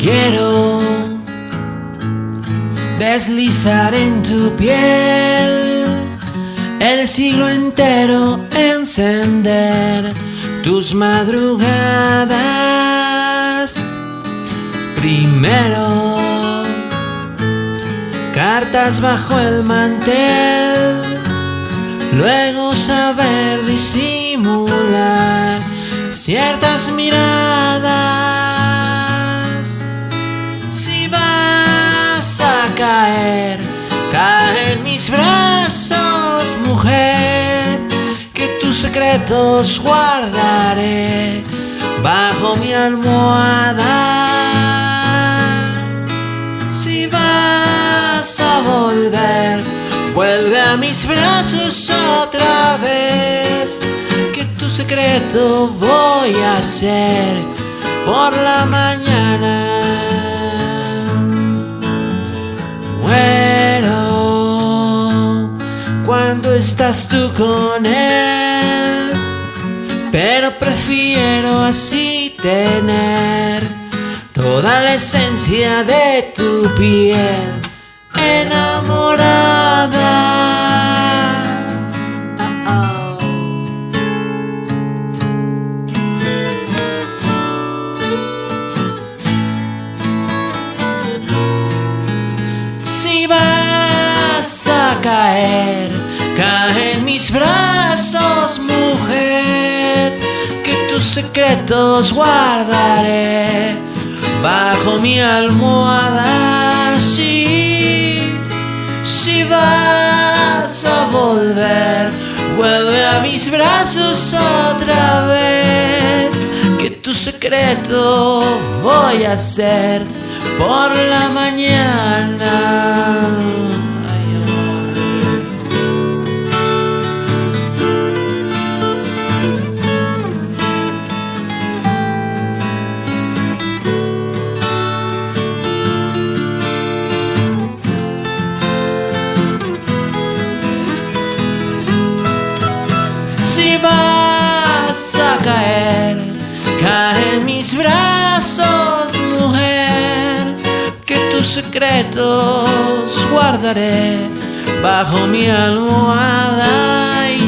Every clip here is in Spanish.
Quiero deslizar en tu piel el siglo entero, encender tus madrugadas. Primero, cartas bajo el mantel, luego saber disimular ciertas miradas. Si vas a caer, cae en mis brazos, mujer, que tus secretos guardaré bajo mi almohada. Si vas a volver, vuelve a mis brazos otra vez, que tu secreto voy a hacer por la mañana. Muero cuando estás tú con él, pero prefiero así tener toda la esencia de tu piel enamorada. Si vas a caer, cae en mis brazos, mujer, que tus secretos guardaré bajo mi almohada. Si vas a volver, vuelve a mis brazos otra vez, que tu secreto voy a hacer por la mañana. Si vas a caer, cae en mis brazos, mujer, que tus secretos guardaré bajo mi almohada. Y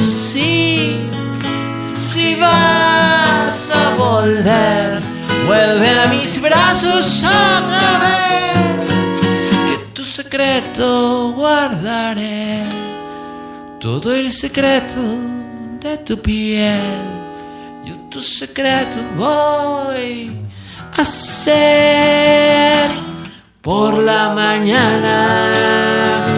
si vas a volver, vuelve a mis brazos otra vez, que tu secreto guardaré, todo el secreto de tu piel. Yo tu secreto voy a hacer por la mañana.